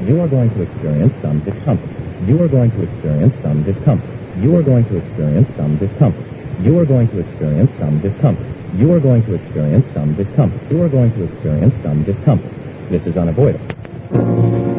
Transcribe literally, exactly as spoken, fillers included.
You are going to experience some discomfort. You are going to experience some discomfort. You are going to experience some discomfort. You are going to experience some discomfort. You are going to experience some discomfort. You are going to experience some discomfort. This is unavoidable.